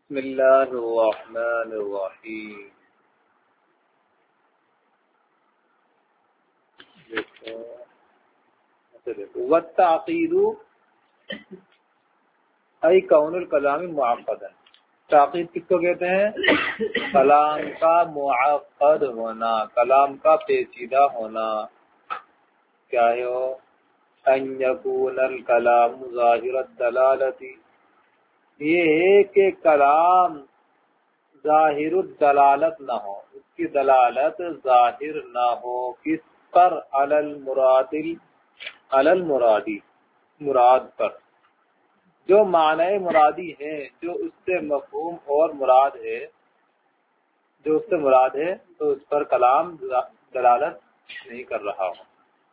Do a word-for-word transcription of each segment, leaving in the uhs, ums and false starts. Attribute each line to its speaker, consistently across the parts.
Speaker 1: بسم اللہ الرحمن الرحیم. والتعقید ای کون الکلام معقدا. تعقید کس کو کہتے ہیں؟ کلام کا معقد ہونا، کلام کا پیچیدہ ہونا. کیا ہے وہ؟ ان یکون الکلام ظاہر الدلالت، یہ ہے کہ کلام ظاہر الدلالت نہ ہو، اس کی دلالت ظاہر نہ ہو. کس پر؟ علی المراد، علی المرادی، مراد پر. جو معنی مرادی ہے، جو اس سے مفہوم اور مراد ہے، جو اس سے مراد ہے تو اس پر کلام دلالت نہیں کر رہا ہو.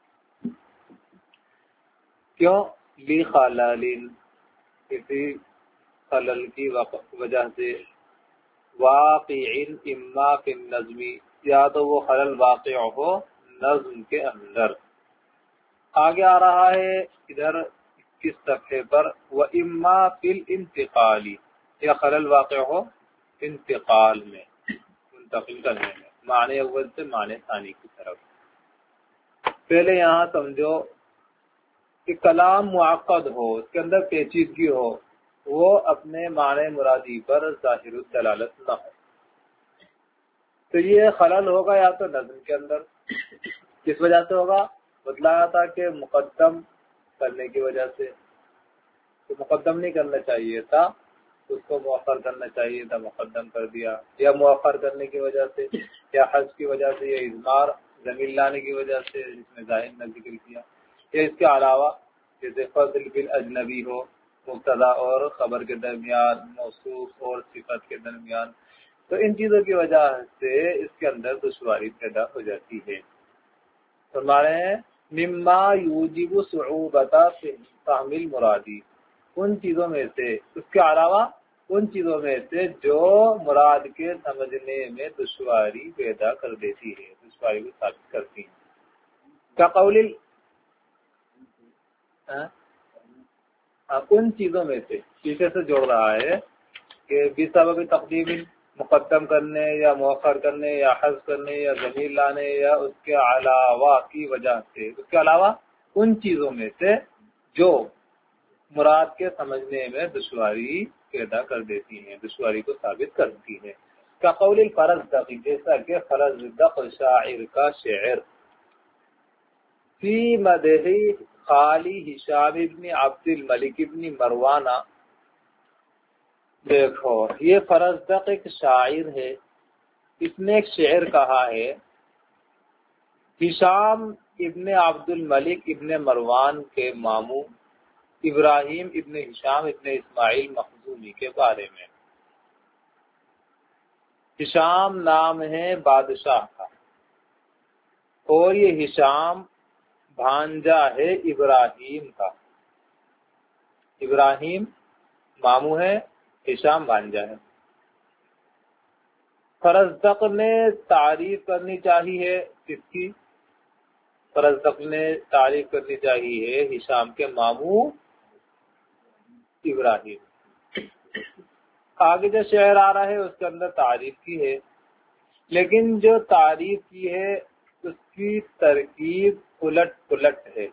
Speaker 1: کیوں؟ لی خلال، کسی خلل کی وجہ سے. واقع اما فی النظم، یا تو وہ خلل واقع ہو نظم کے اندر. آگے آ رہا ہے ادھر کس صفحے پر؟ و اما فی الانتقال، یا خلل واقع ہو انتقال میں، منتقل کرنے میں، معنی اول سے معنی ثانی کی طرف. پہلے یہاں سمجھو کہ کلام معقد ہو، اس کے اندر پیچیدگی ہو، وہ اپنے معنی مرادی پر ظاہر الدلالت نہ ہو. تو یہ خلل ہوگا یا تو نظم کے اندر. کس وجہ سے ہوگا؟ بتلایا تھا کہ مقدم کرنے کی وجہ سے. تو مقدم نہیں کرنا چاہیے تھا، اس کو مؤخر کرنا چاہیے تھا، مقدم کر دیا. یا مؤخر کرنے کی وجہ سے، یا حذف کی وجہ سے، یا اضمار ضمیر لانے کی وجہ سے جس میں ظاہر نہ ذکر کیا. یا اس کے علاوہ جیسے فضل بالاجنبی ہو، مبتدا اور خبر کے درمیان، موصوف اور صفت کے درمیان. تو ان چیزوں کی وجہ سے اس کے اندر دشواری پیدا ہو جاتی ہے. فرما رہے ہیں مما یوجب صعوبۃ فہم المرادی، ان چیزوں میں سے، اس کے علاوہ ان چیزوں میں سے جو مراد کے سمجھنے میں دشواری پیدا کر دیتی ہے، دشواری کو ثابت کرتی ہیں. کا قول ان چیزوں میں سے، پیچھے سے جوڑ رہا ہے کہ بسبب تقدیم، مقدم کرنے یا مؤخر کرنے یا حذف کرنے یا ضمیر لانے، یا اس کے علاوہ کی وجہ سے، اس کے علاوہ ان چیزوں میں سے جو مراد کے سمجھنے میں دشواری پیدا کر دیتی ہیں، دشواری کو ثابت کرتی ہیں. کا قول الفرزدق، جیسا کہ فرزدق شاعر کا شعر، فی مدح خالی ہشام ابن عبد الملک ابن مروانہ. دیکھو یہ فرزدق ایک شاعر ہے، اس نے ایک شعر کہا ہے ہشام ابن عبد الملک ابن مروان کے ماموں ابراہیم ابن ہشام ابن اسماعیل مخزومی کے بارے میں. ہشام نام ہے بادشاہ کا، اور یہ ہشام بھانجا ہے ابراہیم کا. ابراہیم ماموں ہے، ہشام بھانجا ہے. فرزدق نے تعریف کرنی چاہیے کس کی؟ فرزدق نے تعریف کرنی چاہیے ہشام کے ماموں ابراہیم. آگے جو شعر آ رہا ہے اس کے اندر تعریف کی ہے، لیکن جو تعریف کی ہے اس کی ترکیب الٹ پلٹ ہے.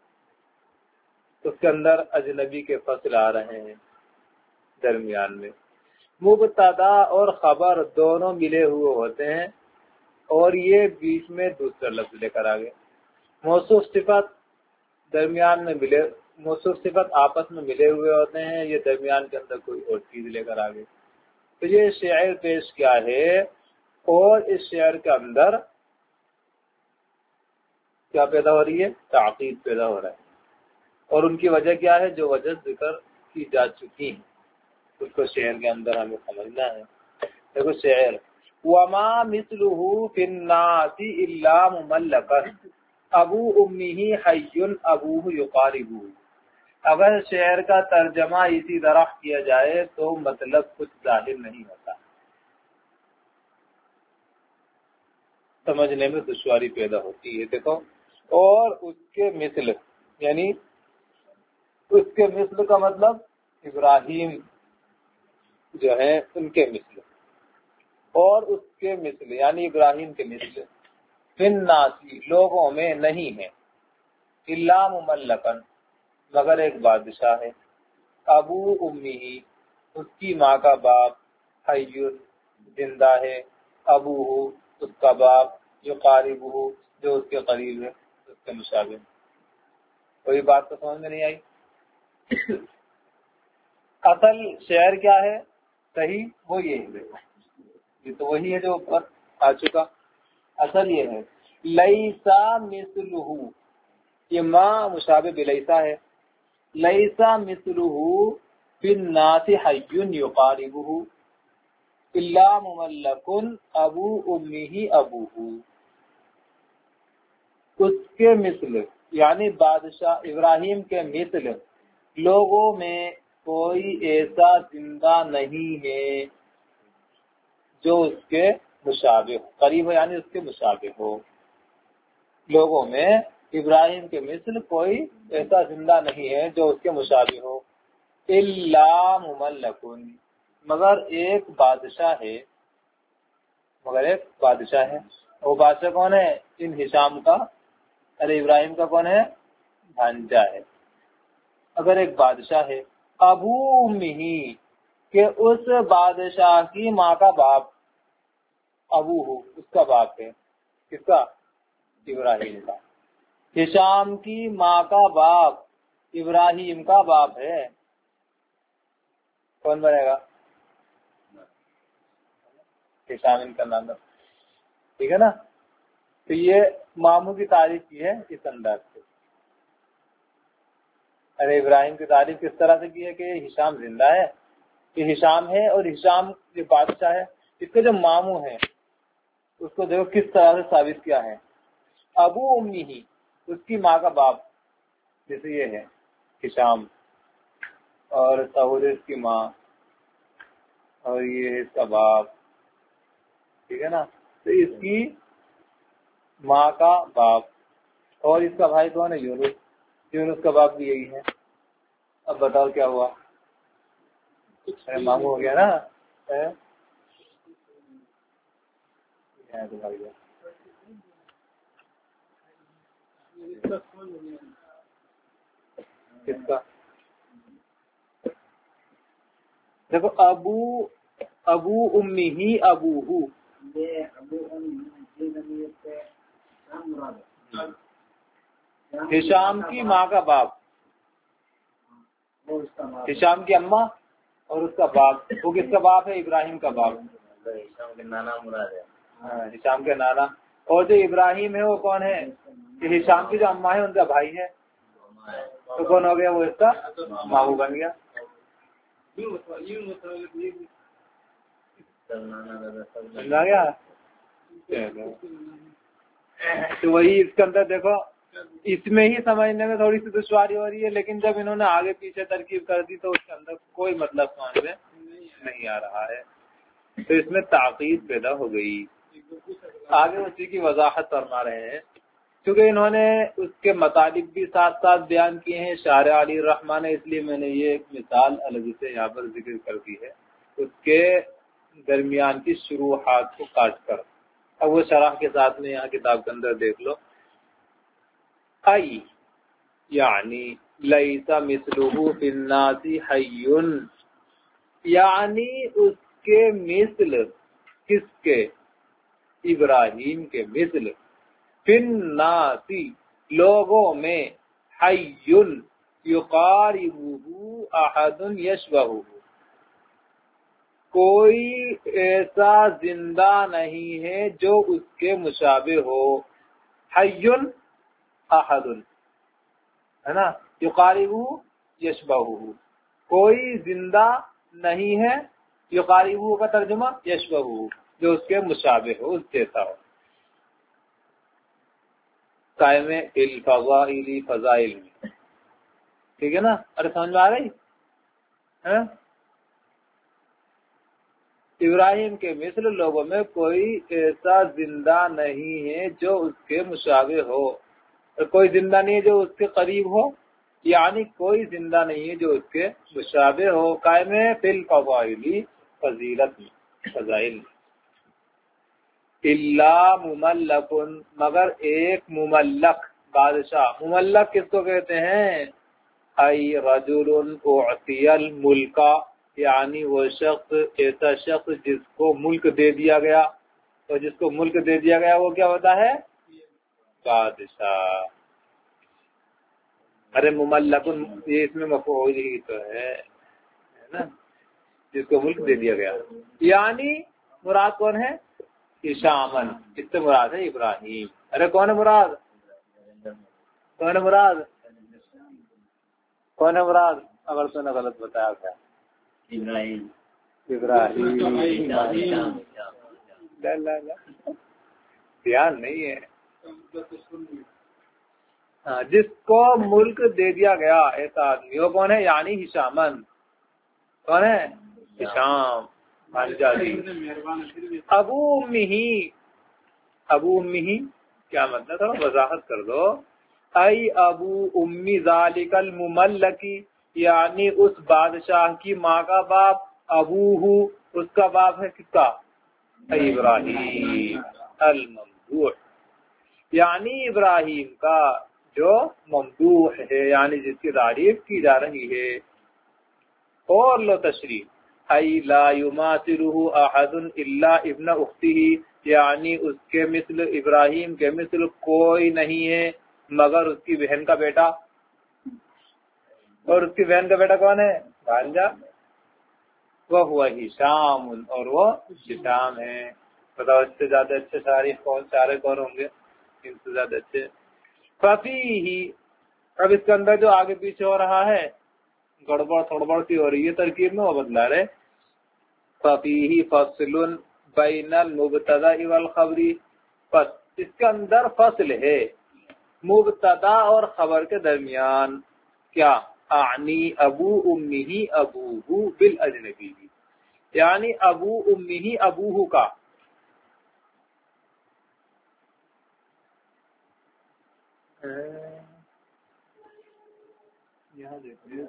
Speaker 1: اس کے اندر اجنبی کے فصل آ رہے ہیں درمیان میں. مبتدا اور خبر دونوں ملے ہوئے ہوتے ہیں، اور یہ بیچ میں دوسرا لفظ لے کر آگے. موصوف صفت درمیان میں ملے، موصوف صفت آپس میں ملے ہوئے ہوتے ہیں، یہ درمیان کے اندر کوئی اور چیز لے کر آگے. تو یہ شعر پیش کیا ہے، اور اس شعر کے اندر کیا پیدا ہو رہی ہے؟ تعقید پیدا ہو رہا ہے. اور ان کی وجہ کیا ہے؟ جو وجہ ذکر کی جا چکی ہیں اس کو شعر کے اندر ہمیں سمجھنا ہے. دیکھو شعر، وما مثلہ فی الناس الا مملکا ابو امہ حی ابوہ یقاربہ. اگر شعر کا ترجمہ اسی طرح کیا جائے تو مطلب کچھ ظاہر نہیں ہوتا، سمجھنے میں دشواری پیدا ہوتی ہے. دیکھو، اور اس کے مثل، یعنی اس کے مثل کا مطلب ابراہیم جو ہیں ان کے مثل، اور اس کے مثل یعنی ابراہیم کے مثل فی الناسی لوگوں میں نہیں ہے، الا مملکن مگر ایک بادشاہ ہے، ابو امی اس کی ماں کا باپ، حی زندہ ہے، ابو اس کا باپ، جو قارب جو اس کے قریب ہے، اس کے مشابہ۔ کوئی بات تو سمجھ میں نہیں آئی؟ اصل شعر کیا ہے صحیح؟ وہ یہ ہے، یہ تو وہی ہے جو اوپر آ چکا۔ اصل یہ ہے لیسا مثلہ، یہ ماں مشابہ بلیسا ہے، لیسا مثلہ فی الناس حی یقاربہ الا مملکن ابو امہ ابوہ، اس کے مثل یعنی بادشاہ ابراہیم کے مثل لوگوں میں کوئی ایسا زندہ نہیں ہے جو اس کے مشابہ ہو، قریب ہو یعنی اس کے مشابہ ہو۔ لوگوں میں ابراہیم کے مثل کوئی ایسا زندہ نہیں ہے جو اس کے مشابہ ہو، الا مملکن مگر ایک بادشاہ ہے، مگر ایک بادشاہ ہے۔ وہ بادشاہ کون ہے؟ ان ہشام کا، ارے ابراہیم کا کون ہے؟ بھانجا ہے۔ اگر ایک بادشاہ ہے، ابو امی کہ اس بادشاہ کی ماں کا باپ، ابو ہو اس کا باپ ہے، کس کا؟ ابراہیم کا۔ ہشام کی ماں کا باپ ابراہیم کا باپ ہے، کون بنے گا؟ ہشام ان کا نام، ٹھیک ہے نا؟ تو یہ ماموں کی تعریف کی ہے اس انداز سے۔ ارے ابراہیم کی تعریف کس طرح سے کی ہے کہ ہشام زندہ ہے، کہ ہشام ہے اور ہشام جو بادشاہ ہے اس کے جو ماموں ہیں اس کو دیکھو کس طرح سے ثابت کیا ہے، ابو امی ہی اس کی ماں کا باپ، جیسے یہ ہے ہشام، اور سعود اس کی ماں، اور یہ اس کا باپ، ٹھیک ہے نا؟ تو اس کی ماں کا باپ، اور اس کا بھائی کون ہے؟ یونس، یونس کا باپ بھی یہی ہے۔ اب بتاؤ کیا ہوا؟ ماموں ہو گیا نا؟ کس کا؟ دیکھو ابو ابو امی ہی ابو ہو، ہشام کی ماں کا باپ، ہشام کی اماں اور اس کا باپ، وہ کس کا باپ ہے؟ ابراہیم کا باپ، ہشام کے نانا مراد ہے۔ ہاں ہشام کے نانا، اور جو ابراہیم ہے وہ کون ہے؟ کہ ہشام کی جو اماں ہے ان کا بھائی ہے، تو کون ہو گیا؟ وہ اس کا ماموں بن گیا۔ سمجھا گیا؟ تو وہی اس کے اندر دیکھو، اس میں ہی سمجھنے میں تھوڑی سی دشواری ہو رہی ہے، لیکن جب انہوں نے آگے پیچھے ترکیب کر دی تو اس کے اندر کوئی مطلب سمجھ میں نہیں آ رہا ہے، تو اس میں تعقید پیدا ہو گئی۔ آگے اسی کی وضاحت فرما رہے ہیں، کیونکہ انہوں نے اس کے مطالب بھی ساتھ ساتھ بیان کیے ہیں شارح علی الرحمٰن نے، اس لیے میں نے یہ ایک مثال الگ سے یہاں پر ذکر کر دی ہے اس کے درمیان کی شروحات کو کاٹ کر۔ اب وہ شرح کے ساتھ میں یہاں کتاب کے اندر دیکھ لو، ای یعنی لیس مثلہ فی الناس حی، یعنی اس کے مثل، کس کے؟ ابراہیم کے مثل، فی الناس لوگوں میں، حی یقاربہ احد یشبہہ کوئی ایسا زندہ نہیں ہے جو اس کے مشابہ ہو، حی احد ہے نا، یقاربہ یشبہہ کوئی زندہ نہیں ہے، یقاربہ کا ترجمہ یشبہہ جو اس کے مشابہ ہو، اس جیسا ہو۔ قائم الفضائل فضائل میں، ٹھیک ہے نا؟ ارے سمجھ میں آ رہی ہے؟ ابراہیم کے مثل لوگوں میں کوئی ایسا زندہ نہیں ہے جو اس کے مشابہ ہو، اور کوئی زندہ نہیں ہے جو اس کے قریب ہو، یعنی کوئی زندہ نہیں ہے جو اس کے مشابہ ہو۔ قائم فی الفضائل فضیلت میں، فضائل میں. الا مملک، مگر ایک مملک بادشاہ. مملک کس کو کہتے ہیں؟ ای رجل اعطی الملک، یعنی وہ شخص، ایسا شخص جس کو ملک دے دیا گیا. تو جس کو ملک دے دیا گیا وہ کیا ہوتا ہے؟ بادشاہ. ارے مملک یہ اس میں مفعول ہی تو ہے نا، جس کو ملک دے دیا گیا. یعنی مراد کون ہے؟ ہشامن. اس سے مراد ہے ابراہیم. ارے کون ہے مراد؟ کون ہے مراد؟ کون ہے مراد؟ اگر تو نے غلط بتایا تھا. ابراہیم. ابراہیم دھیان نہیں ہے. ہاں، جس کو ملک دے دیا گیا ایسا آدمی، وہ کون ہے؟ یعنی ہشامن. کون ہے؟ ہشام. ابو امی، ابو امی کیا مطلب؟ تھوڑا وضاحت کر دو. ای ابو امی ذالک المملکی، یعنی اس بادشاہ کی ماں کا باپ. ابوہ، اس کا باپ ہے کس کا؟ ابراہیم الممدوح، یعنی ابراہیم کا جو ممدوح ہے، یعنی جس کی تعریف کی جا رہی ہے. اور لو تشریح. ای لا یماثلہ احد الا ابن اختہ، یعنی اس کے مثل، ابراہیم کے مثل کوئی نہیں ہے مگر اس کی بہن کا بیٹا. اور اس کی بہن کا بیٹا کون ہے؟ بھانجا. وہ ہوا ہشام، اور وہ ہشام ہے. بتاؤ اس سے زیادہ اچھے تاریخ کون سارے کون ہوں گے ان سے زیادہ اچھے؟ ففیہ، اب اس کے اندر جو آگے پیچھے ہو رہا ہے گڑبڑ تھوڑبڑ سی ہو رہی ہے ترکیب میں، وہ بدلا رہے. ففیہ فصل بین المبتدا والخبر، پس اس کے اندر فصل ہے مبتدا اور خبر کے درمیان. کیا؟ اعنی ابو امہ ابوہ بالاجنبی، یعنی ابو امہ ابوہ کا یہاں دیکھیے.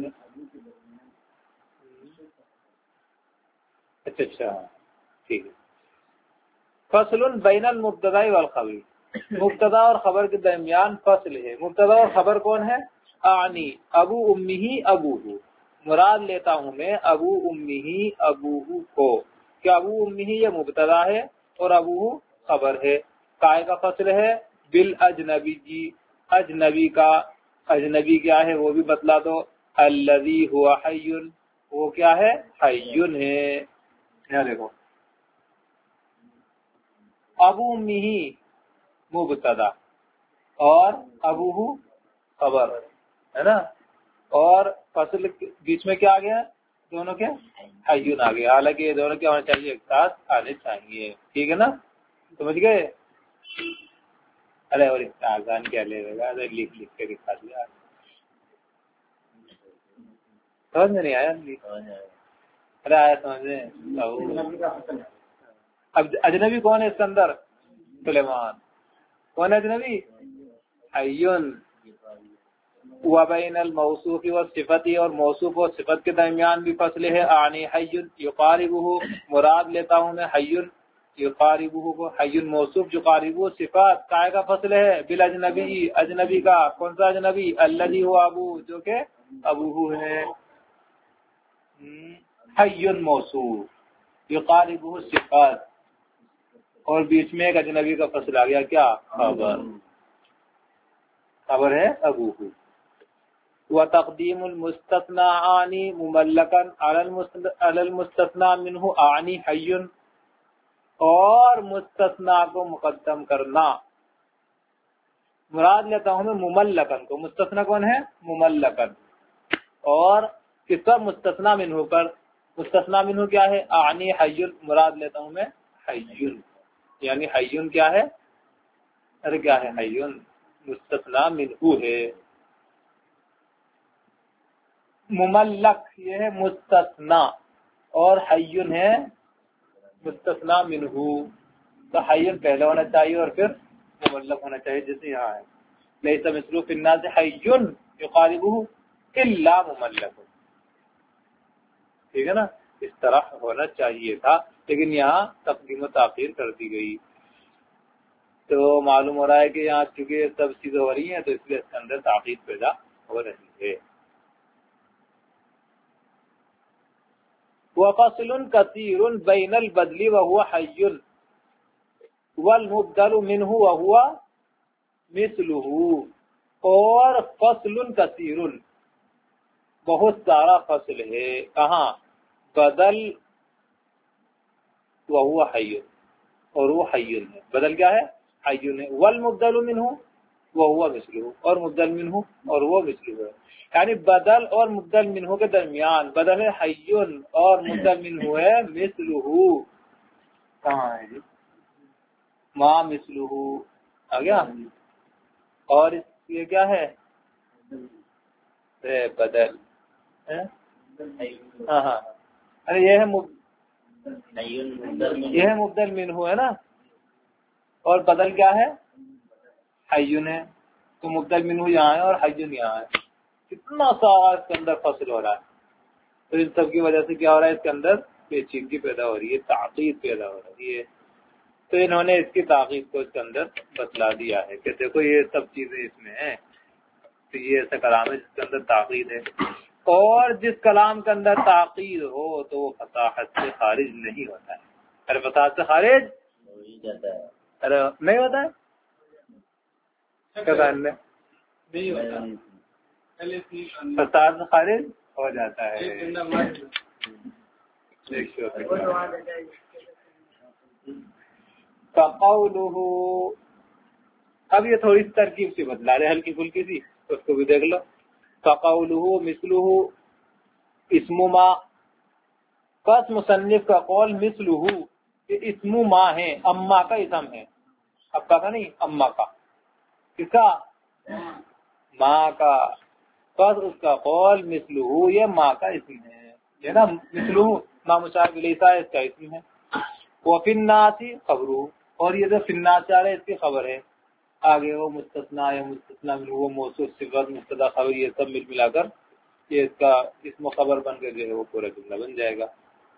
Speaker 1: اچھا اچھا ٹھیک ہے. فصل بین المبتدا والخبر، مبتدا اور خبر کے درمیان فصل ہے. مبتدا اور خبر کون ہے؟ اعنی ابو امہ ابوہ، مراد لیتا ہوں میں ابو امہ ابوہ کو. کہ ابو امہ یہ مبتدا ہے اور ابوہ خبر ہے. کائے کا فصل ہے؟ بالاجنبی جی، اجنبی کا. اجنبی کیا ہے وہ بھی بتلا دو. الذی ہوا حی، وہ کیا ہے؟ حی ہے. یہاں دیکھو ابو امہ مبتدا اور ابوہ خبر ہے نا، اور فصل بیچ میں کیا آ گیا؟ دونوں کے حیون آ گیا. حالانکہ یہ دونوں کیا ہونا چاہیے؟ ایک ساتھ آنے چاہیے. ٹھیک ہے نا، سمجھ گئے؟ ارے اور اس کا آسان کیا لے گا؟ لکھ لکھ کے دکھا دیا. سمجھ میں نہیں آیا؟ ارے آیا سمجھ میں. اب اجنبی کون ہے اس کے اندر؟ سلیمان. کون ہے اجنبی؟ حیون. وبین الموصوف والصفت، اور موصوف و صفت کے درمیان بھی فصل ہے. اعنی حی یقاربہ، مراد لیتا ہوں میں حی یقاربہ کو. حی موصوف جو قاربہ صفات، کائے کا فصل ہے؟ بالاجنبی، اجنبی کا. کون سا اجنبی؟ الذی ہوا ابو، جو کہ ابوہ ہے. حی موصوف یقاربہ صفات، اور بیچ میں ایک اجنبی کا فصل آ گیا. کیا؟ خبر. خبر ہے ابوہ. وتقدیم المستثنى اعنی مملکا علی المستثنى منہ اعنی حی، اور مستثنیٰ کو مقدم کرنا، مراد لیتا ہوں میں مملکن کو. مستثنیٰ کون ہے؟ مملکن. اور کس پر؟ مستثنیٰ منہ پر. مستثنیٰ منہ کیا ہے؟ اعنی حی، مراد لیتا ہوں میں حی، یعنی حی کیا ہے؟ ارے کیا ہے حی؟ مستثنیٰ منہ ہے. مملک یہ ہے مستثنیٰ، اور حی ہے مستثنیٰ منہ. تو حی پہلے ہونا چاہیے اور پھر مملک ہونا چاہیے، جیسے یہاں ہے لیس مثلہ فی الناس حی یقاربہ الا مملک. ٹھیک ہے نا. اس طرح ہونا چاہیے تھا، لیکن یہاں تقدیم و تاخیر کر دی گئی۔ تو معلوم ہو رہا ہے کہ یہاں چونکہ سب چیزیں ہو رہی ہیں تو اس لیے اس کے اندر تاخیر پیدا ہو رہی ہے۔ وَفَصْلٌ كَثِيرٌ بَيْنَ الْبَدْلِ وَهُوَ حَيٌّ وَالْمُبْدَلُ مِنْهُ وَهُوَ مِثْلُهُ، اور فصل کثیر، بہت سارا فصل ہے، کہاں؟ بدل وَهُوَ حَيٌّ، اور وہ حی ہے، بدل کیا ہے؟ حی ہے، وَالْمُبْدَلُ مِنْهُ وَهُوَ مِثْلُهُ، اور مبدل منہ اور وہ مثلہ ہے، یعنی بدل اور مبدل منہ کے درمیان بدل ہے حی اور مبدل منہ ہے مثلہ، کہاں ہے جی؟ ما مثلہ آ گیا، اور اس یہ کیا ہے؟ بدل، ہاں ہاں ارے یہ ہے یہ ہے مبدل منہ ہے نا، اور بدل کیا ہے؟ حیون ہے، تو مبدل منہ یہاں ہے اور حیون یہاں ہے، کتنا سارا اس کے اندر فصل ہو رہا ہے، تو ان سب کی وجہ سے کیا ہو رہا ہے؟ اس کے اندر پیچیدگی پیدا ہو رہی ہے، تعقید پیدا ہو رہی ہے، تو انہوں نے اس کی تعقید کو اس کے اندر بتلا دیا ہے کہ دیکھو یہ سب چیزیں اس میں ہیں، تو یہ ایسا کلام ہے جس کے اندر تعقید ہے، اور جس کلام کے اندر تعقید ہو تو وہ فصاحت سے خارج نہیں ہوتا ہے، ارے فصاحت سے خارج ارے نہیں ہوتا ہے، فساد سے خارج ہو جاتا ہے۔ فقولہ، اب یہ تھوڑی سی ترکیب سی بدلا رہے ہلکی پھلکی سی، اس کو بھی دیکھ لو۔ فقولہ مثلہ اسم ما، پس مصنف کا قول مثلہ کہ اسم ما ہے، اما کا اسم ہے، ابا کا نہیں، اما کا، کس کا؟ ماں کا، پس اس کا قول مثلہ یہ ماں کا اسم ہے، یہ نا مثلہ ما مشار الیہ اس کا اسم ہے، وفی الناس خبرہ، اور یہ جو فی الناس آ رہا ہے اس کی خبر ہے، آگے وہ مستثنا ہے، مستثنا منہ، وہ موصوف صفت مبتدا خبر، یہ سب مل ملا کر یہ اس کا اسم و خبر بن کے جو ہے وہ پورا جملہ بن جائے گا۔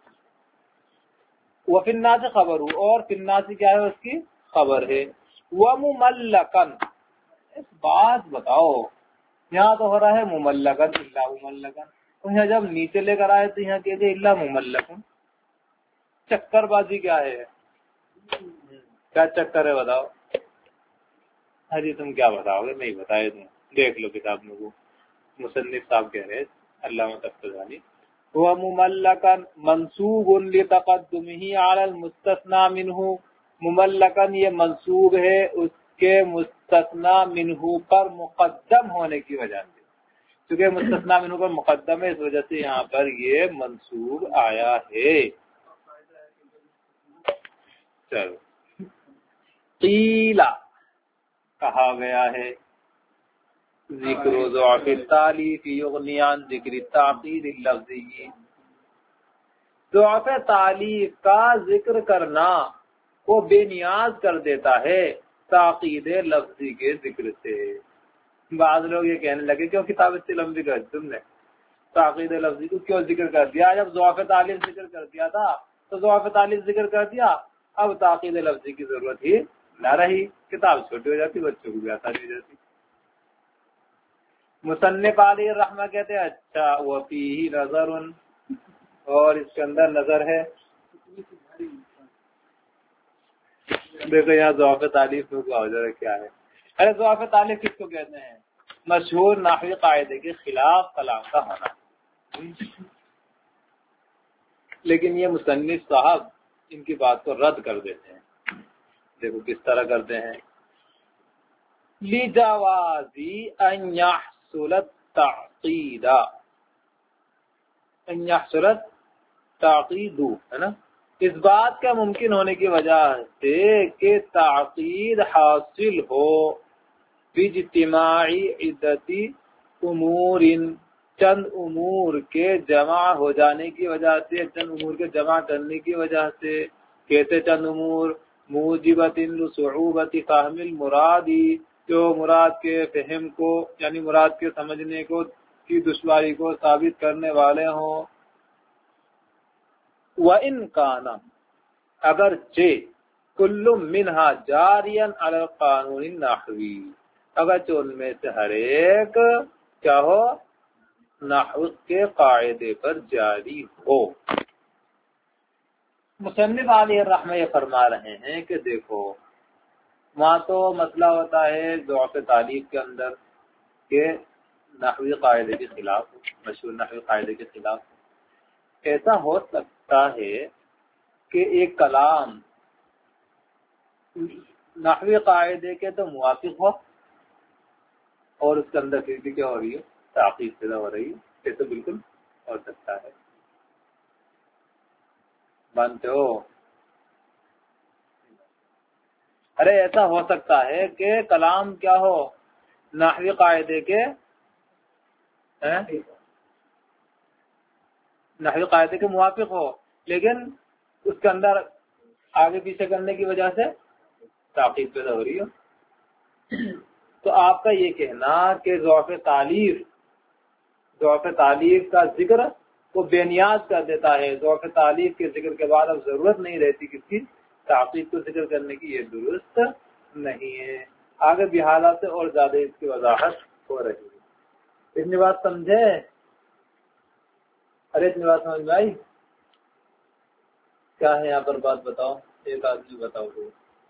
Speaker 1: وفی الناس خبرہ، اور فی الناس کیا ہے؟ اس کی خبر ہے۔ ومملکن، اس بات بتاؤ یہاں تو ہو رہا ہے مملکن الا مملکن، تو یہاں جب نیچے لے کر آئے تو یہاں کہتے الا مملکن، چکر بازی کیا ہے؟ کیا چکر ہے بتاؤ؟ ہاں جی تم کیا بتاؤ گے؟ نہیں بتائے تم، دیکھ لو کتاب میں، وہ مصنف صاحب کہہ رہے علامہ تفتزانی، وہ مملکن منصوب لتقدمہ علی المستثنى منہ، مملکن یہ منصوب ہے اس کے مستثنى منہ پر مقدم ہونے کی وجہ سے، کیونکہ مستثنى منہ پر مقدم ہے اس وجہ سے یہاں پر یہ منصوب آیا ہے۔ چلو، قیل کہا گیا ہے، ذکر ضعف التالیف یغنی عن ذکر التعقید اللفظی، ضعف تالیف کا ذکر کرنا وہ بے نیاز کر دیتا ہے تعقید لفظی کے ذکر سے۔ بعض لوگ یہ کہنے لگے کیوں کتاب اتنی لمبی کر دی تم نے، تعقید لفظی کو کیوں ذکر کر دیا؟ جب ضعف تالیف ذکر کر دیا تھا تو ضعف تالیف ذکر کر دیا، اب تعقید لفظی کی ضرورت ہی نہ رہی، کتاب چھوٹی ہو جاتی، بچوں کو بھی آسانی ہو جاتی۔ مصنف علیہ الرحمہ کہتے ہیں اچھا وفیہ نظر، اور اس کے اندر نظر ہے، دیکھو یہاں ضعف تالیف میں ذرا کیا ہے؟ ارے ضعف تالیف کس کو کہتے ہیں؟ مشہور نحوی قاعدے کے خلاف کلام کا ہونا، لیکن یہ مصنف صاحب ان کی بات کو رد کر دیتے ہیں، دیکھو کس طرح کرتے ہیں۔ لجوازی ان يحصل التعقید، ان يحصل التعقید ہے نا، اس بات کا ممکن ہونے کی وجہ سے کہ تعقید حاصل ہو باجتماع عدت امور، چند امور کے جمع ہو جانے کی وجہ سے، چند امور کے جمع کرنے کی وجہ سے، کہتے چند امور موجبت لصعوبت فہم المرادی، جو مراد کے فہم کو یعنی مراد کے سمجھنے کو کی دشواری کو ثابت کرنے والے ہوں، وَإِنْ كَانَ اگرچہ کل منہا جارین علی القانون النحوی اگرچہ ان میں سے ہر ایک کیا ہو نحو کے قاعدے پر جاری ہو۔ مصنف علیہ الرحمہ یہ فرما رہے ہیں کہ دیکھو وہاں تو مسئلہ ہوتا ہے ضعف تعلیف کے اندر کہ نحوی قاعدے کے خلاف مشہور نحوی قاعدے کے خلاف ایسا ہو سکتا ہے کہ ایک کلام نحوی قاعدے کے تو موافق ہو اور اس کے اندر پھر بھی کیا ہو رہی ہے تعقیب پیدا ہو رہی ہے، یہ تو بالکل ہو سکتا ہے، مانتے ہو؟ ارے ایسا ہو سکتا ہے کہ کلام کیا ہو نحوی قاعدے کے نحوی قاعدے کے موافق ہو لیکن اس کے اندر آگے پیچھے کرنے کی وجہ سے تعقیب پیدا ہو رہی ہو۔ تو آپ کا یہ کہنا کہ ضعف تعلیف ضعف تعلیف کا ذکر وہ بے نیاز کر دیتا ہے، ضعف تعلیف کے ذکر کے بعد اب ضرورت نہیں رہتی کس کی تعقیب کو ذکر کرنے کی، یہ درست نہیں ہے۔ آگے بھی حالات سے اور زیادہ اس کی وضاحت ہو رہی ہے۔ اتنی بات سمجھے؟ ارے اتنی بات سمجھ میں آئی؟ کیا ہے یہاں پر بات بتاؤ، ایک آدمی بتاؤ تو۔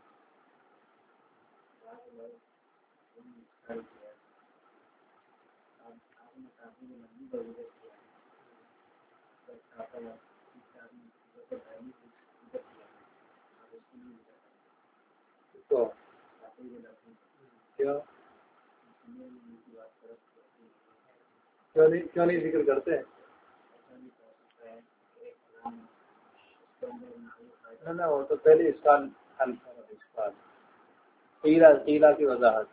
Speaker 1: تو کیا کیوں نہیں کیوں نہیں ذکر کرتے؟ نہ نہ وہ تو پہلے اسکال اسکال قیلا قیلا کی وضاحت،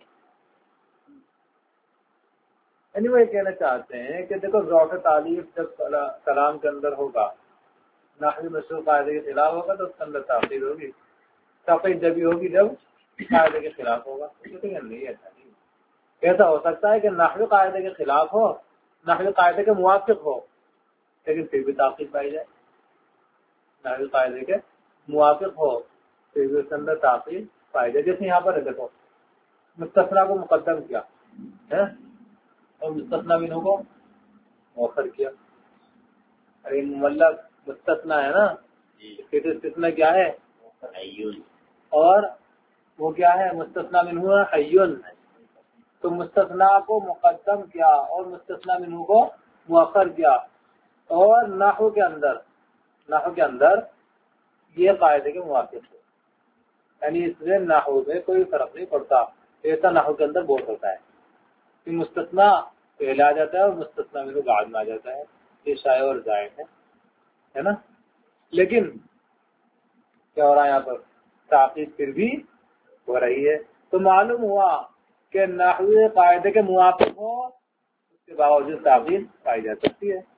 Speaker 1: یعنی وہ یہ کہنا چاہتے ہیں کہ دیکھو ضعف تعلیف جب کلام کے اندر ہوگا نحوی مشہور قاعدے کے خلاف ہوگا تو اس کے اندر تاخیر ہوگی، تاخیر جبھی ہوگی جب قاعدے کے خلاف ہوگا۔ نہیں ایسا نہیں، ایسا ہو سکتا ہے کہ نحوی قاعدے کے خلاف ہو نحوی قاعدے کے موافق ہو لیکن پھر بھی تاخیر پائی جائے، نحوی قاعدے کے موافق ہو پھر بھی اس کے اندر تاخیر پائی جائے۔ جیسے یہاں پر ہے دیکھو مستثنیٰ کو مقدم کیا ہے اور مستثنیٰ منہ کو مؤخر کیا۔ ارے مملک مستثنیٰ ہے نا، استثناء کیا ہے اور وہ کیا ہے مستثنیٰ منہ حیٌ، تو مستثنیٰ کو مقدم کیا اور مستثنیٰ منہ کو مؤخر کیا، اور نحو کے اندر نحو کے اندر یہ قاعدے کے موافق ہے، یعنی اس میں نحو میں کوئی فرق نہیں پڑتا، ایسا نحو کے اندر بہت ہوتا ہے کہ مستثنیٰ پہلے آ جاتا ہے اور مستثنیٰ منہ بعد میں آ جاتا ہے، یہ شائع اور زائد ہے ہے نا۔ لیکن کیا ہو رہا ہے یہاں پر تعقیب پھر بھی ہو رہی ہے، تو معلوم ہوا کہ نحوی قاعدے کے موافق ہو اس کے باوجود تعقیب پائی جا سکتی ہے۔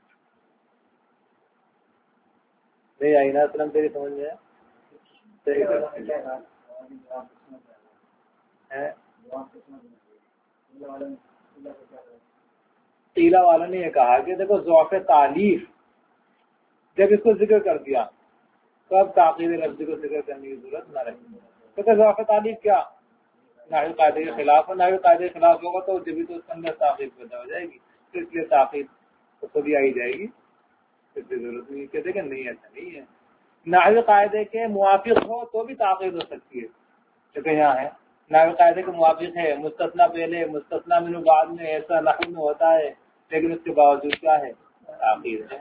Speaker 1: نہیں آئی نا اسلم تیری سمجھ میں قیلا والا نے یہ کہا کہ دیکھو ضعف تعلیف جب اس کو ذکر کر دیا تو اب تعقیب لفظی کو ذکر کرنے کی ضرورت نہ رہی، کیونکہ ضعف تعلیف کیا نحوی قاعدے کے خلاف ہے، نحوی قاعدے کے خلاف ہوگا تو جبھی تو اس کے اندر تعقیب پیدا ہو جائے گی، تو اس لیے تعقیب خود ہی آئی جائے گی، اس کی ضرورت نہیں کہتے کہ نہیں ایسا نہیں ہے، نحوی قاعدے کے موافق ہو تو بھی تعقیب ہو سکتی ہے، کیونکہ یہاں ہے نحوی قاعدے کے موافق ہے، مستثنیٰ پہلے مستثنیٰ منہ بعد میں ایسا نحو میں ہوتا ہے لیکن اس کے باوجود کیا ہے تعقیب ہے۔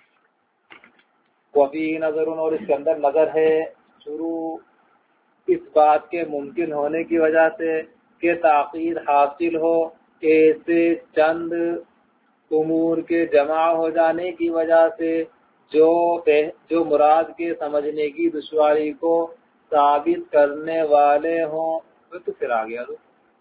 Speaker 1: وفی نظر، اور اس کے اندر نظر ہے شروع اس بات کے ممکن ہونے کی وجہ سے کہ تاخیر حاصل ہو ایسے چند امور کے جمع ہو جانے کی وجہ سے جو جو مراد کے سمجھنے کی دشواری کو ثابت کرنے والے ہوں۔ تو پھر آ گیا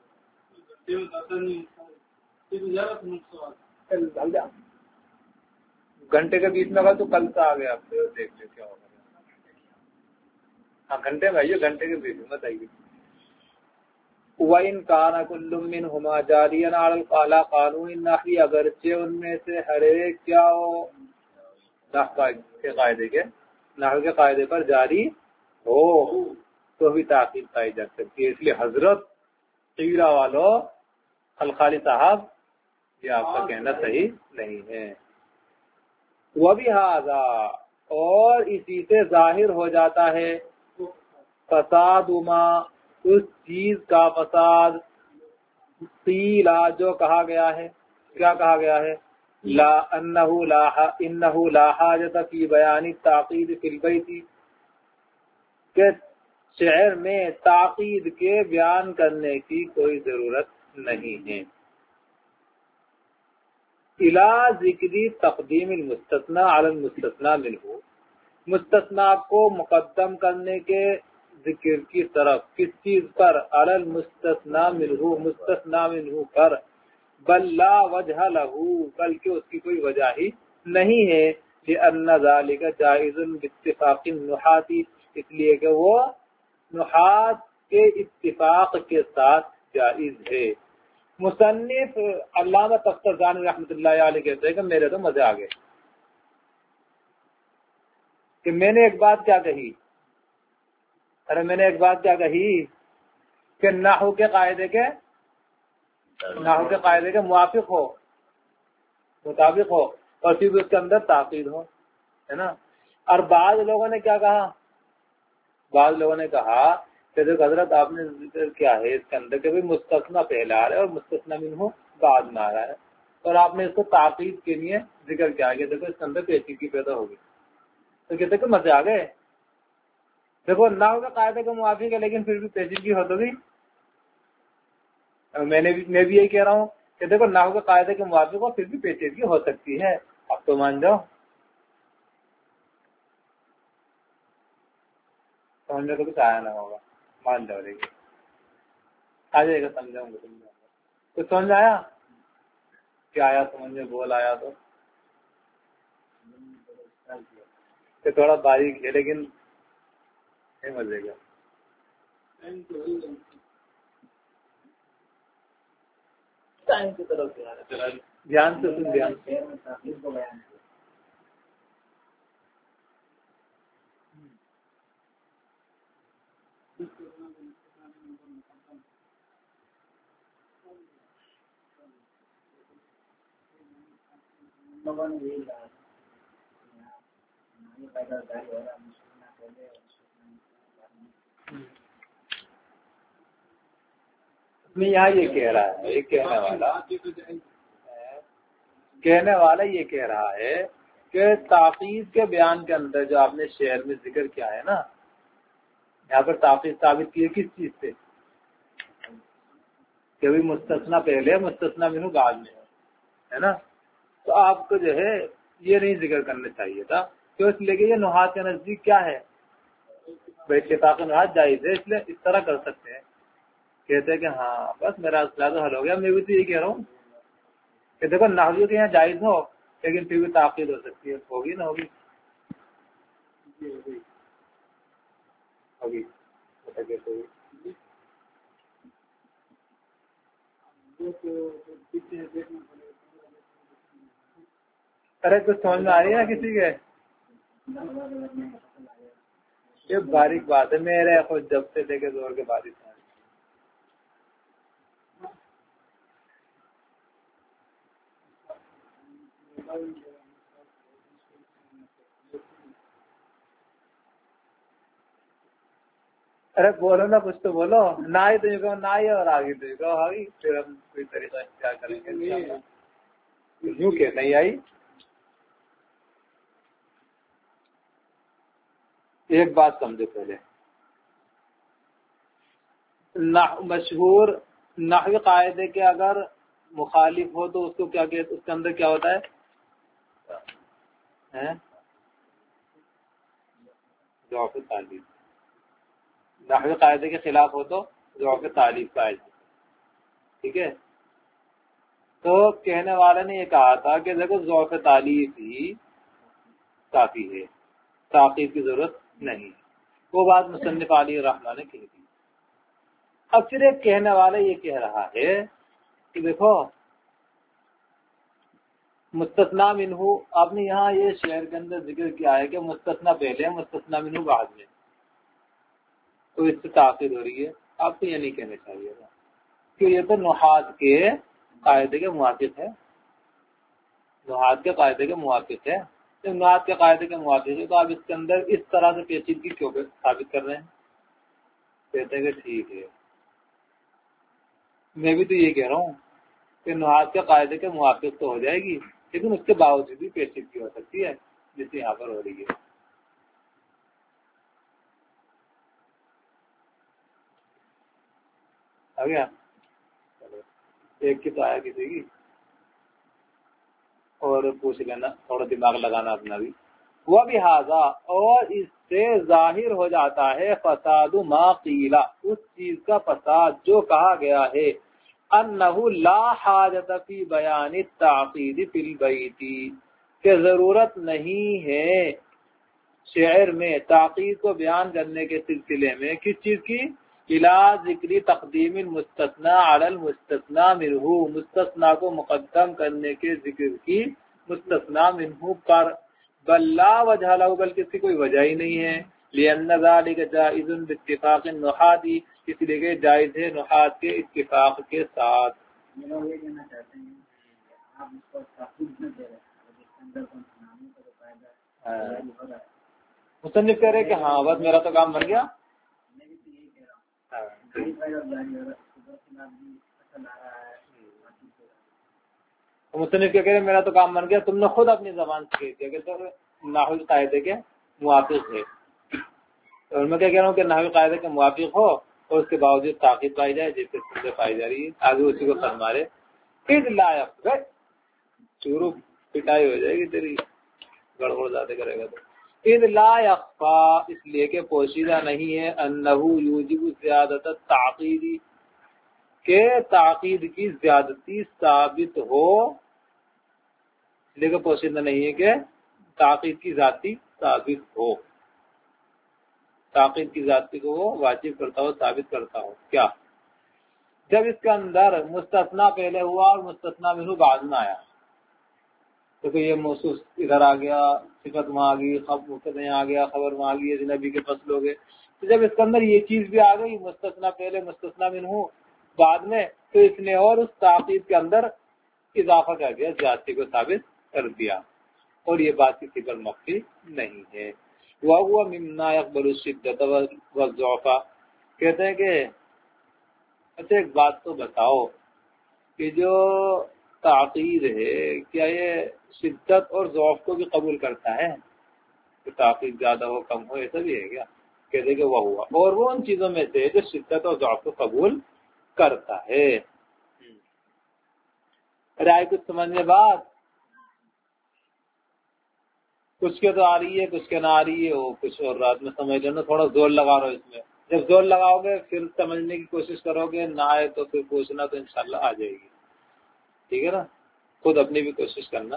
Speaker 1: گھنٹے کے بیچ میں اگر تو کل سے آ گیا پھر دیکھ لیں کیا ہوگا۔ ہاں گھنٹے میں آئیے، گھنٹے کے بیچ میں بتائیے۔ وَإِنْ كَانَ كُلٌّ مِّنْهُمَا جَارِيًا عَلَى الْقَانُونِ النَّحْوِيِّ، اگرچہ ان میں سے ہر ایک کیا ہو نحو کے قاعدے کے نحو کے قاعدے پر جاری ہو تو بھی تاخیر پائی جا سکتی ہے. اس لیے حضرت قیرہ والوں خلخالی صاحب یہ آپ کا کہنا صحیح نہیں ہے. وبہذا اور اسی سے ظاہر ہو جاتا ہے فساد ما اس چیز کا فساد قیلا جو کہا گیا ہے. کیا کہا گیا ہے؟ لا انه لا انه لا حاجت فی بیان التعقید فی البیت کہ شعر میں تعقید کے بیان کرنے کی کوئی ضرورت نہیں ہے. الى ذکری تقدیم المستثنى علی المستثنى منہ مستثنیٰ کو مقدم کرنے کے ذکر کی طرف کس چیز پر؟ علی المستثنى منہ مستثنى منہ پر. بل لا وجہ لہ بلکہ اس کی کوئی وجہ ہی نہیں ہے. لأن ذلك جائز باتفاق النحاة اس لیے کہ وہ نحات کے اتفاق کے ساتھ جائز ہے. مصنف علامہ تفتزانی رحمۃ اللہ علیہ کہتے ہیں کہ میرے تو مزے آ گئے کہ میں نے ایک بات کیا کہی ارے میں نے ایک بات کیا کہی کہ نحو کے قاعدے کے نحو کے قاعدے کے موافق ہو مطابق ہو اور پھر بھی اس کے اندر تاکید ہو ہے نا. اور بعض لوگوں نے کیا کہا بعض لوگوں نے کہا کہ دیکھ حضرت آپ نے ذکر کیا ہے اس کے اندر کہ مستثنیٰ پہلے آ رہا ہے اور مستثنیٰ منہ بعد میں آ رہا ہے اور آپ نے اس کو تاکید کے لیے ذکر کیا کہ دیکھو اس کے اندر پیچیدگی پیدا ہوگی. تو کہتے کہ مزے آ گئے. دیکھو نحو کے قاعدے کے موافق ہے لیکن پھر بھی پیچیدگی ہو تو بھی میں نے بھی میں بھی یہی کہہ رہا ہوں کہ دیکھو نحو کے قاعدے کے موافق ہو پھر بھی پیچیدگی ہو سکتی ہے. اب تو مان جاؤ سمجھنے تو کچھ آیا نہ ہوگا مان جاؤ رہی آ جائے گا سمجھاؤں گا سمجھاؤں گا کچھ سمجھ آیا کیا آیا سمجھ میں بول آیا تو کہ تھوڑا باریک ہے لیکن مزے گا. ٹائم کی طرف دھیان سے سن دھیان سے میں یہاں یہ کہہ رہا ہے یہ کہنے والا کہنے والا یہ کہہ رہا ہے کہ تاخیر کے بیان کے اندر جو آپ نے شعر میں ذکر کیا ہے نا یہاں پر تاخیر ثابت کی ہے کس چیز سے کہ بھی مستثنیٰ پہلے مستثنیٰ منہ بعد میں ہے نا. تو آپ کو جو ہے یہ نہیں ذکر کرنا چاہیے تھا کیوں اس لیے کہ یہ نحات کے نزدیک کیا ہے اتفاق نحات جائز ہے اس لیے اس طرح کر سکتے ہیں. کہتے ہیں کہ ہاں بس میرا مسئلہ تو حل ہو گیا. میں بھی تو یہ کہہ رہا ہوں کہ دیکھو نحوی کے یہاں جائز ہو لیکن پھر بھی تاخیر ہو سکتی ہے. ہوگی نہ ہوگی ہوگی ارے کچھ سمجھ میں آ رہی ہے نا کسی کے یہ باریک بات ہے میرے خود جب سے لے کے زور کے بارش ہے. ارے بولو نا کچھ تو بولو نہ ہی تو کہو نہ ہی اور آگے تو کہو آگے پھر ہم کوئی طریقہ اختیار کریں گے. یوں کہ نہیں آئی ایک بات سمجھو پہلے مشہور نحوی قاعدے کے اگر مخالف ہو تو اس کو کیا کہتے اس کے اندر کیا ہوتا ہے ضعف تعلیف. نحوی قاعدے کے خلاف ہو تو ضعف تعلیف کا ٹھیک ہے. تو کہنے والے نے یہ کہا تھا کہ دیکھو ضعف تعلیف ہی کافی ہے تاخیر کی ضرورت نہیں. وہ بات مصنف علی رحمہ نے کہی تھی. اب پھر ایک کہنے والا یہ کہہ رہا ہے کہ دیکھو مستثنا منہ آپ نے یہاں یہ شعر کے اندر ذکر کیا ہے کہ مستثنا پہلے ہے مستثنا منہ بعد میں، تو اس سے تاخیر ہو رہی ہے. آپ کو یہ نہیں کہنا چاہیے تھا کہ یہ تو نحات کے قاعدے کے موافق ہے، نحات کے قاعدے کے موافق ہے. جب نحات کے قاعدے کے موافق ہے تو آپ اس کے اندر اس طرح سے پیچیدگی کیوں ثابت کر رہے ہیں؟ کہتے ہیں کہ ٹھیک ہے، میں بھی تو یہ کہہ رہا ہوں کہ نحات کے قاعدے کے موافق تو ہو جائے گی، لیکن اس کے باوجود بھی پیچیدگی ہو سکتی ہے جس یہاں پر ہو رہی ہے. آ گیا؟ ایک کی تو آیا کسی کی اور پوچھ لینا، تھوڑا دماغ لگانا اپنا بھی. وہ بھی حاضا اور اس سے ظاہر ہو جاتا ہے فساد ما قیلا، اس چیز کا فساد جو کہا گیا ہے، انہ لا حاجت فی بیان التعقید فی البیت، کہ ضرورت نہیں ہے شعر میں تعقید کو بیان کرنے کے سلسلے میں کس چیز کی؟ الا ذکری تقدیم المستثنى علی المستثنى منہ، مستثنی کو مقدم کرنے کے ذکر کی مستثنی منہ پر. بل لا وجہ لہ، بلکہ اس کی کوئی وجہ ہی نہیں ہے. لأن ذلك جائز باتفاق النحاة، اس لیے کہ جائز ہے نحات کے اتفاق کے ساتھ.
Speaker 2: یہ کہنا چاہتے ہیں کہ آپ اس کو تحقیق نہ دے رہے ہیں،
Speaker 1: مصنف کہہ رہے کہ ہاں بس میرا تو کام بن گیا.
Speaker 2: میں بھی تو یہی کہہ رہا ہوں.
Speaker 1: مصنف کیا کہہ رہے میرا تو کام بن گیا، تم نے خود اپنی زبان سے کہہ دیا کہ تو نحوی قاعدے کے موافق ہے. اور میں کیا کہہ رہا ہوں کہ نحوی قاعدے کے موافق ہو اور اس کے باوجود تاخیر پائی جائے جیسے سمجھے پائی جا رہی ہے. آگے اسی کو سر مارے پھر لائق چورو پٹائی ہو جائے گی تیری، گڑبڑ زیادہ کرے گا تو. اذ لا یخفا، اس لیے کہ پوشیدہ نہیں ہے، انہ یوجب زیادت التعقید، کہ تعقید کی زیادتی ثابت ہو، لیکن پوشیدہ نہیں ہے کہ تعقید کی ذاتی ثابت ہو، تعقید کی ذاتی کو وہ واجب کرتا ہو، ثابت کرتا ہو. کیا؟ جب اس کے اندر مستثنا پہلے ہوا اور مستثنا منہ بعد میں آیا، تو کہ یہ محسوس ادھر آ گیا، صفت وہاں آ گئی، خبر مبتدا آ گیا، خبر وہاں آ گئی، اجنبی کے فصل ہو گئے. تو جب اس کے اندر یہ چیز بھی آ گئی، مستثنا پہلے مستثنا منہ بعد میں، تو اس نے اور اس تعقید کے اندر اضافہ کر دیا، زیادتی کو ثابت کر دیا، اور یہ بات کسی پر مخفی نہیں ہے. وَهُوَ مِمَّا يَقْبَلُ الشِّدَّةَ وَالضَّعْفَ، کہتے ہیں کہ اچھا ایک بات تو بتاؤ کہ جو تعقید ہے کیا یہ شدت اور ضعف کو بھی قبول کرتا ہے؟ کہ تعقید زیادہ ہو کم ہو ایسا بھی ہے کیا؟ کہتے ہیں کہ وہ ہوا، اور وہ ان چیزوں میں سے جو شدت اور ضعف کو قبول کرتا ہے. رائے کچھ سمجھنے بات، کچھ کے تو آ رہی ہے کچھ کے نہ آ رہی ہے، وہ کچھ اور رات میں سمجھ لینا، تھوڑا زور لگا رہا اس میں. جب زور لگاؤ گے پھر سمجھنے کی کوشش کرو گے، نہ آئے تو پھر پوچھنا، تو انشاءاللہ آ جائے گی. ٹھیک ہے نا؟ خود اپنی بھی کوشش کرنا.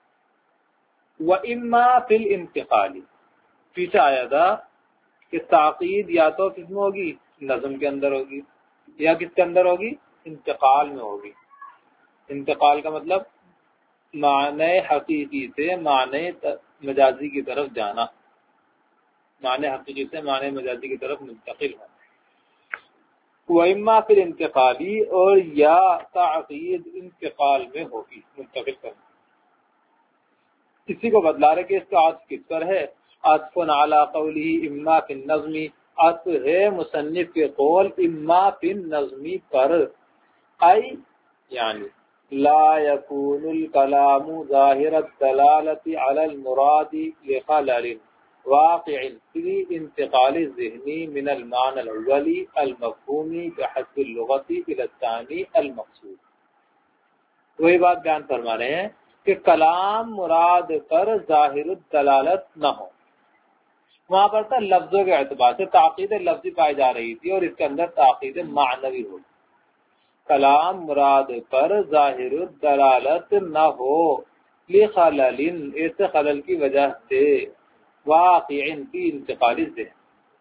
Speaker 1: وَإِمَّا فِي الْإِنْتِقَالِ، پیچھے آیا تھا کہ تعقید یا تو کس میں ہوگی؟ نظم کے اندر ہوگی، یا کس کے اندر ہوگی؟ انتقال میں ہوگی. انتقال کا مطلب معنی حقیقی سے معنی مجازی کی طرف جانا، معنی حقیقی سے معنی مجازی کی طرف منتقل ہونا. وَإِمَّا فِي الْإِنْتِقَالِ، اور یا تعقید انتقال میں ہوگی، منتقل کرنا. اسی کو بدلا رہے کہ اس کا عطف کس پر ہے؟ عطف علی قولہ اما فی النظم، عطف ہے مصنف کے قول اما فی النظم پر. ای یعنی لا یکون الکلام ظاہر الدلالۃ علی المراد لخلل واقع فی انتقال الذہنی من المعنى الاولی المفہوم بحسب اللغۃ الی الثانی المقصود. وہی بات بیان فرما رہے ہیں کہ کلام مراد پر ظاہر الدلالت نہ ہو. وہاں پر تھا لفظوں کے اعتبار سے تعقید لفظی پائی جا رہی تھی، اور اس کے اندر تعقید معنوی ہوگی. کلام مراد پر ظاہر الدلالت نہ ہو لخلل، ایسے خلل کی وجہ سے، واقع فی انتقال الذہن،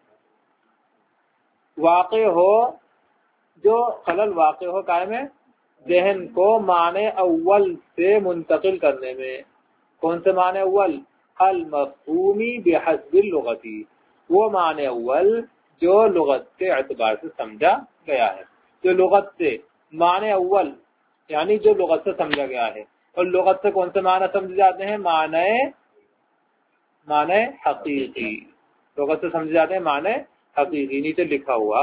Speaker 1: واقع ہو جو خلل واقع ہو قائم ہے ذہن کو معنی اول سے منتقل کرنے میں. کون سے معنی اول؟ المفہومی بحسب اللغتی، وہ معنی اول جو لغت کے اعتبار سے سمجھا گیا ہے. جو لغت سے معنی اول یعنی جو لغت سے سمجھا گیا ہے. اور لغت سے کون سے معنی سمجھے جاتے ہیں؟ معنی معنی حقیقی. لغت سے سمجھے جاتے ہیں معنی حقیقی، نیچے لکھا ہوا.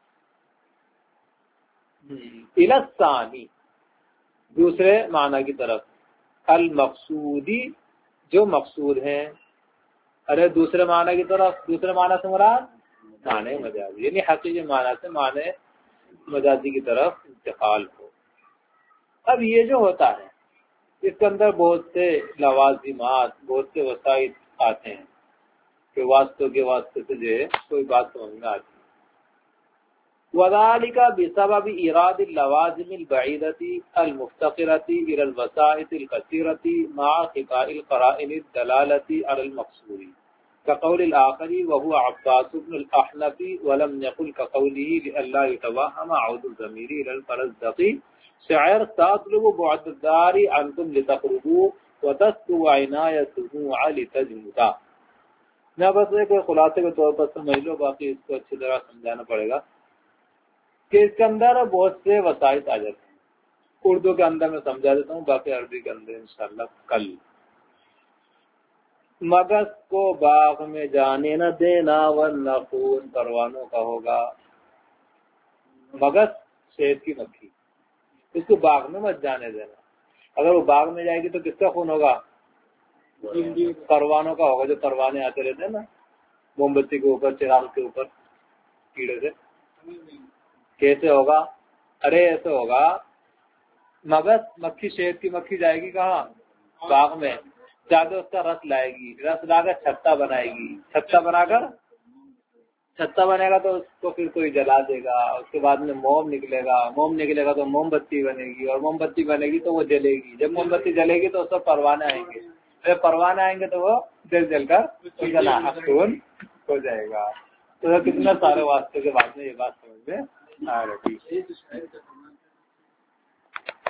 Speaker 1: الثانی، دوسرے معنی کی طرف، المقصودی، جو مقصود ہیں. ارے دوسرے معنی کی طرف، دوسرے معنی سے مراد معنی مجازی، یعنی حقیقی معنی سے معنی مجازی کی طرف انتقال ہو. اب یہ جو ہوتا ہے اس کے اندر بہت سے لوازمات، بہت سے وسائل آتے ہیں کہ واسطوں کے واسطے سے جو ہے کوئی بات سمجھ میں آتی ہے. وذلك بسبب ایراد اللوازم البعیدة المفتقرة الى الوسائط الكثيرة مع خفاء القرائن الدلالة على المقصود، كقول الآخر وهو عباس بن الأحنف ولم يقل كقوله لئلا يتوهم عود الضمير الى الفرزدقي شعر تطلب بعد الدار عنكم لتقربوا وتسكو عنايته لتجمدا. میں بس ایک خلاصے کے طور پر سمجھ لو، باقی اس کو اچھی طرح سمجھانا پڑے گا کہ اس کے اندر بہت سے وسائط آ جاتے ہیں. اردو کے اندر میں سمجھا دیتا ہوں، باقی عربی کے اندر انشاءاللہ کل. مگس کو باغ میں جانے نہ دینا ورنہ خون پروانوں کا ہوگا. مگس شہد کی مکھی، اس کو باغ میں مت جانے دینا. اگر وہ باغ میں جائے گی تو کس کا خون ہوگا؟ پروانوں کا ہوگا. جو پروانے آتے رہتے ہیں نا موم بتی کے اوپر، چراغ کے اوپر کیڑے سے. کیسے ہوگا؟ ارے ایسے ہوگا، مگس مکھی، شہد کی مکھی جائے گی کہاں؟ باغ میں. جا کے اس کا رس لائے گی، رس لا کر چھتا بنائے گی. چھتا بنا کر چھتا بنے گا تو اس کو پھر کوئی جلا دے گا. اس کے بعد میں موم نکلے گا، موم نکلے گا تو موم بتی بنے گی، اور موم بتی بنے گی تو وہ جلے گی. جب موم بتی جلے گی تو اس پر پروانے آئیں گے. جب پروانے آئیں گے تو وہ جل جل کر جلا خون ہو جائے گا. تو کتنا سارے واسطے کے بعد میں یہ بات سمجھ میں آ رہی ہے.